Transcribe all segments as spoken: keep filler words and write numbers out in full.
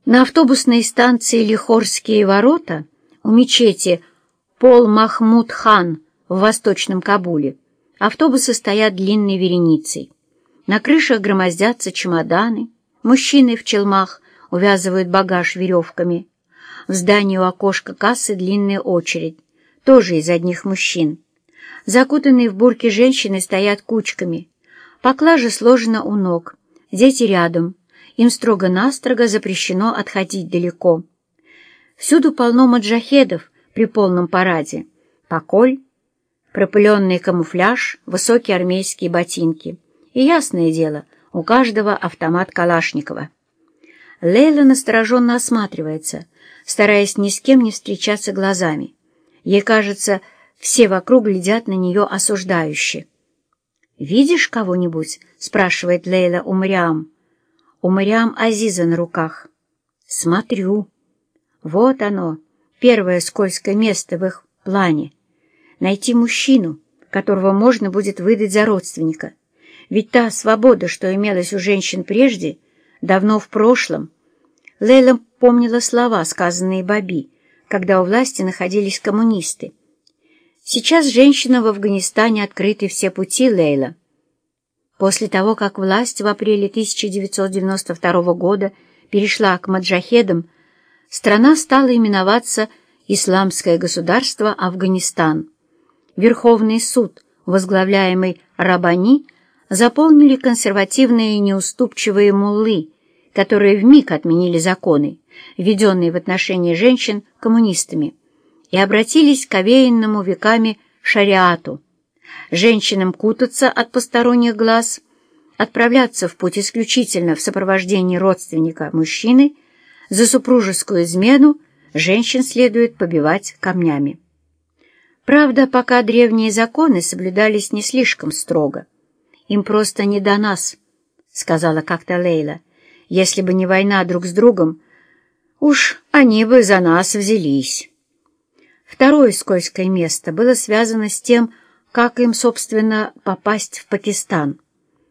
На автобусной станции Лихорские ворота у мечети Пол-Махмуд-хан в восточном Кабуле автобусы стоят длинной вереницей. На крышах громоздятся чемоданы, мужчины в челмах увязывают багаж веревками. В здании у окошка кассы длинная очередь, тоже из одних мужчин. Закутанные в бурки женщины стоят кучками. Поклажа сложена у ног, дети рядом. Им строго-настрого запрещено отходить далеко. Всюду полно маджахедов при полном параде. Поколь, пропыленный камуфляж, высокие армейские ботинки. И, ясное дело, у каждого автомат Калашникова. Лейла настороженно осматривается, стараясь ни с кем не встречаться глазами. Ей кажется, все вокруг глядят на нее осуждающе. «Видишь кого-нибудь?» — спрашивает Лейла у Мариам. У Мариам Азиза на руках. «Смотрю. Вот оно, первое скользкое место в их плане. Найти мужчину, которого можно будет выдать за родственника. Ведь та свобода, что имелась у женщин прежде, давно в прошлом». Лейла помнила слова, сказанные Баби, когда у власти находились коммунисты. «Сейчас женщинам в Афганистане открыты все пути, Лейла». После того, как власть в апреле тысяча девятьсот девяносто второго года перешла к маджахедам, страна стала именоваться «Исламское государство Афганистан». Верховный суд, возглавляемый Раббани, заполнили консервативные и неуступчивые муллы, которые вмиг отменили законы, введенные в отношении женщин коммунистами, и обратились к овеянному веками шариату. Женщинам кутаться от посторонних глаз, отправляться в путь исключительно в сопровождении родственника мужчины, за супружескую измену женщин следует побивать камнями. Правда, пока древние законы соблюдались не слишком строго. «Им просто не до нас», — сказала как-то Лейла. «Если бы не война друг с другом, уж они бы за нас взялись». Второе скользкое место было связано с тем, как им, собственно, попасть в Пакистан.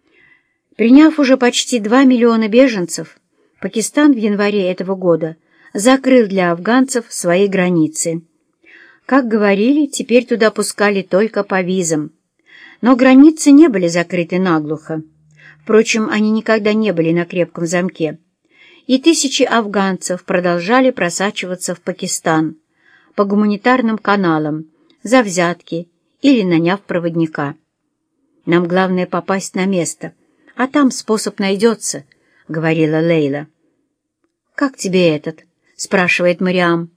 Приняв уже почти два миллиона беженцев, Пакистан в январе этого года закрыл для афганцев свои границы. Как говорили, теперь туда пускали только по визам. Но границы не были закрыты наглухо. Впрочем, они никогда не были на крепком замке. И тысячи афганцев продолжали просачиваться в Пакистан по гуманитарным каналам, за взятки или наняв проводника. «Нам главное попасть на место, а там способ найдется», — говорила Лейла. «Как тебе этот?» — спрашивает Мариам.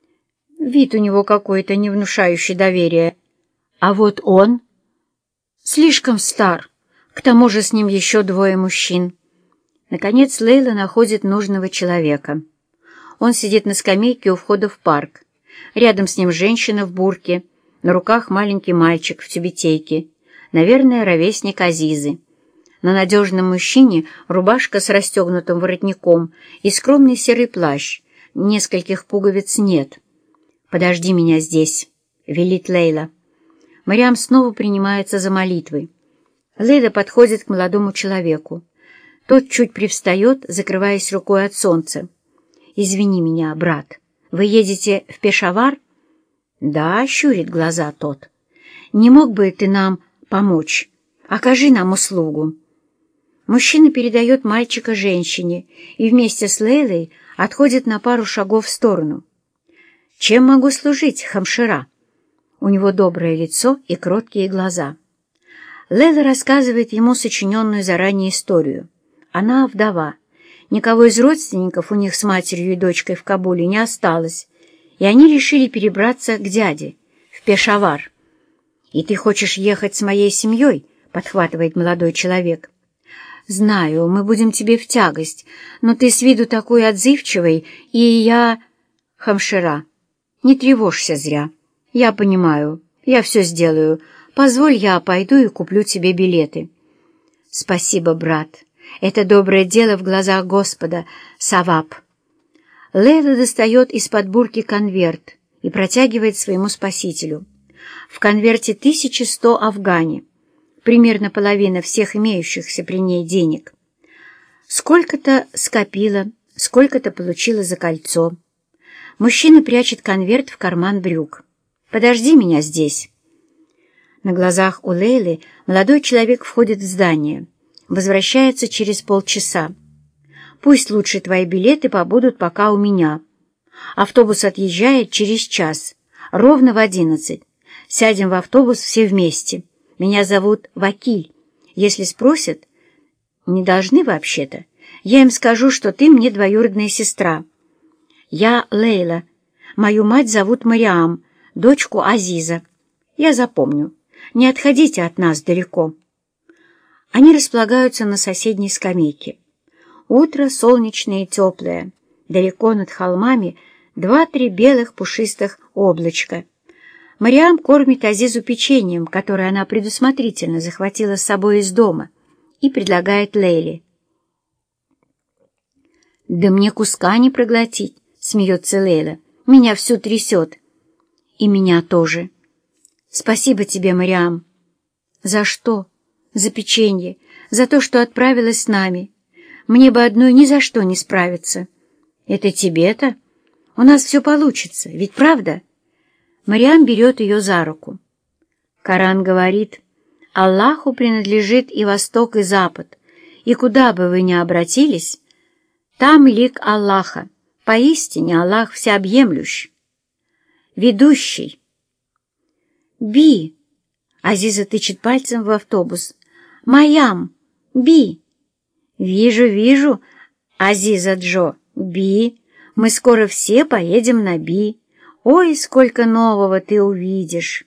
Вид у него какой-то, не внушающий доверия. А вот он слишком стар, к тому же с ним еще двое мужчин. Наконец Лейла находит нужного человека. Он сидит на скамейке у входа в парк. Рядом с ним женщина в бурке, на руках маленький мальчик в тюбетейке, наверное, ровесник Азизы. На надежном мужчине рубашка с расстегнутым воротником и скромный серый плащ, нескольких пуговиц нет. «Подожди меня здесь», — велит Лейла. Мариам снова принимается за молитвы. Лейла подходит к молодому человеку. Тот чуть привстает, закрываясь рукой от солнца. «Извини меня, брат, вы едете в Пешавар?» «Да», — щурит глаза тот. «Не мог бы ты нам помочь? Окажи нам услугу». Мужчина передает мальчика женщине и вместе с Лейлой отходит на пару шагов в сторону. «Чем могу служить, хамшира?» У него доброе лицо и кроткие глаза. Лейла рассказывает ему сочиненную заранее историю. Она вдова. Никого из родственников у них с матерью и дочкой в Кабуле не осталось, и они решили перебраться к дяде, в Пешавар. «И ты хочешь ехать с моей семьей?» — подхватывает молодой человек. «Знаю, мы будем тебе в тягость, но ты с виду такой отзывчивый, и я...» «Хамшира, не тревожься зря. Я понимаю, я все сделаю. Позволь, я пойду и куплю тебе билеты». «Спасибо, брат. Это доброе дело в глазах Господа. Саваб». Лейла достает из-под бурки конверт и протягивает своему спасителю. В конверте тысяча сто афгани, примерно половина всех имеющихся при ней денег. Сколько-то скопила, Сколько ты получила за кольцо? Мужчина прячет конверт в карман брюк. Подожди меня здесь. На глазах у Лейлы молодой человек входит в здание. Возвращается через полчаса. Пусть лучше твои билеты побудут пока у меня. Автобус отъезжает через час, ровно в одиннадцать. Сядем в автобус все вместе. Меня зовут Вакиль. Если спросят, не должны вообще-то, я им скажу, что ты мне двоюродная сестра. Я Лейла. Мою мать зовут Мариам, дочку Азиза. Я запомню. Не отходите от нас далеко. Они располагаются на соседней скамейке. Утро солнечное и теплое. Далеко над холмами два-три белых пушистых облачка. Мариам кормит Азизу печеньем, которое она предусмотрительно захватила с собой из дома, и предлагает Лейле. «Да мне куска не проглотить», — смеется Лейла. «Меня всю трясет». «И меня тоже». «Спасибо тебе, Мариам». «За что?» «За печенье, за то, что отправилась с нами. Мне бы одной ни за что не справиться». «Это тебе-то? У нас все получится, ведь правда?» Мариам берет ее за руку. Коран говорит: «Аллаху принадлежит и восток, и запад, и куда бы вы ни обратились, там лик Аллаха, поистине Аллах всеобъемлющ». «Ведущий». «Би!» — Азиза тычет пальцем в автобус. «Маям! Би!» «Вижу, вижу, Азиза Джо, Би! Мы скоро все поедем на Би! Ой, сколько нового ты увидишь!»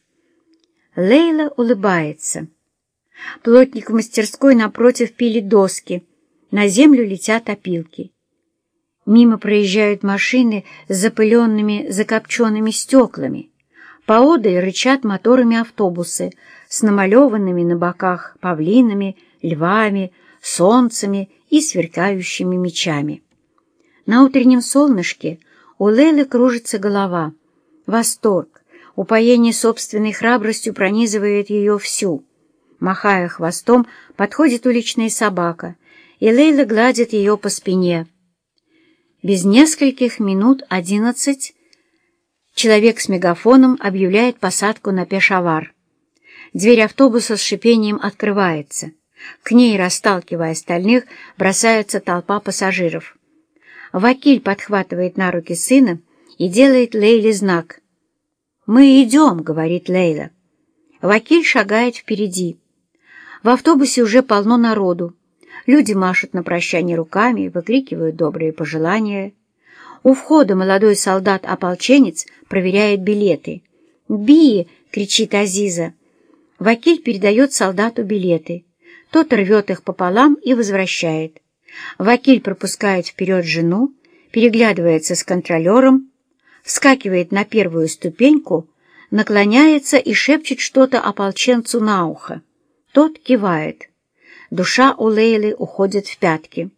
Лейла улыбается. Плотник в мастерской напротив пилит доски. На землю летят опилки. Мимо проезжают машины с запыленными, закопченными стеклами. Поодаль рычат моторами автобусы с намалеванными на боках павлинами, львами, солнцами и сверкающими мечами. На утреннем солнышке у Лейлы кружится голова. Восторг, упоение собственной храбростью пронизывает ее всю. Махая хвостом, подходит уличная собака, и Лейла гладит ее по спине. Без нескольких минут одиннадцать человек с мегафоном объявляет посадку на Пешавар. Дверь автобуса с шипением открывается. К ней, расталкивая остальных, бросается толпа пассажиров. Вакиль подхватывает на руки сына и делает Лейле знак. «Мы идем», — говорит Лейла. Вакиль шагает впереди. В автобусе уже полно народу. Люди машут на прощание руками, выкрикивают добрые пожелания. У входа молодой солдат-ополченец проверяет билеты. «Би!» — кричит Азиза. Вакиль передает солдату билеты. Тот рвет их пополам и возвращает. Вакиль пропускает вперед жену, переглядывается с контролером, вскакивает на первую ступеньку, наклоняется и шепчет что-то ополченцу на ухо. Тот кивает. Душа у Лейлы уходит в пятки.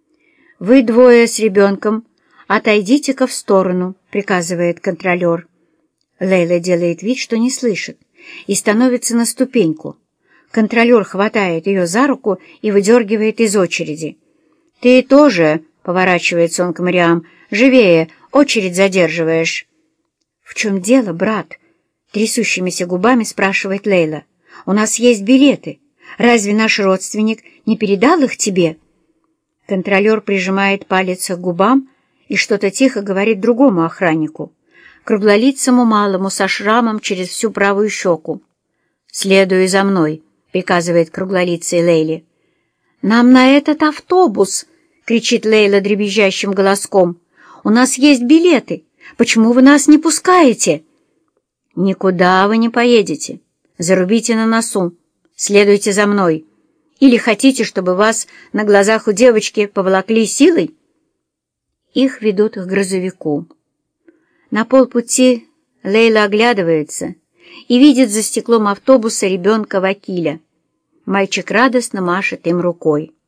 «Вы двое с ребенком, отойдите-ка в сторону», — приказывает контролер. Лейла делает вид, что не слышит, и становится на ступеньку. Контролер хватает ее за руку и выдергивает из очереди. «Ты тоже», — поворачивается он к Мариам, — «живее, очередь задерживаешь». «В чем дело, брат?» — трясущимися губами спрашивает Лейла. «У нас есть билеты. Разве наш родственник не передал их тебе?» Контролер прижимает палец к губам и что-то тихо говорит другому охраннику, круглолицому малому со шрамом через всю правую щеку. «Следуй за мной», — приказывает круглолицый Лейле. «Нам на этот автобус!» — кричит Лейла дребезжащим голоском. «У нас есть билеты. Почему вы нас не пускаете?» «Никуда вы не поедете. Зарубите на носу. Следуйте за мной. Или хотите, чтобы вас на глазах у девочки поволокли силой?» Их ведут к грузовику. На полпути Лейла оглядывается и видит за стеклом автобуса ребенка Вакиля. Мальчик радостно машет им рукой.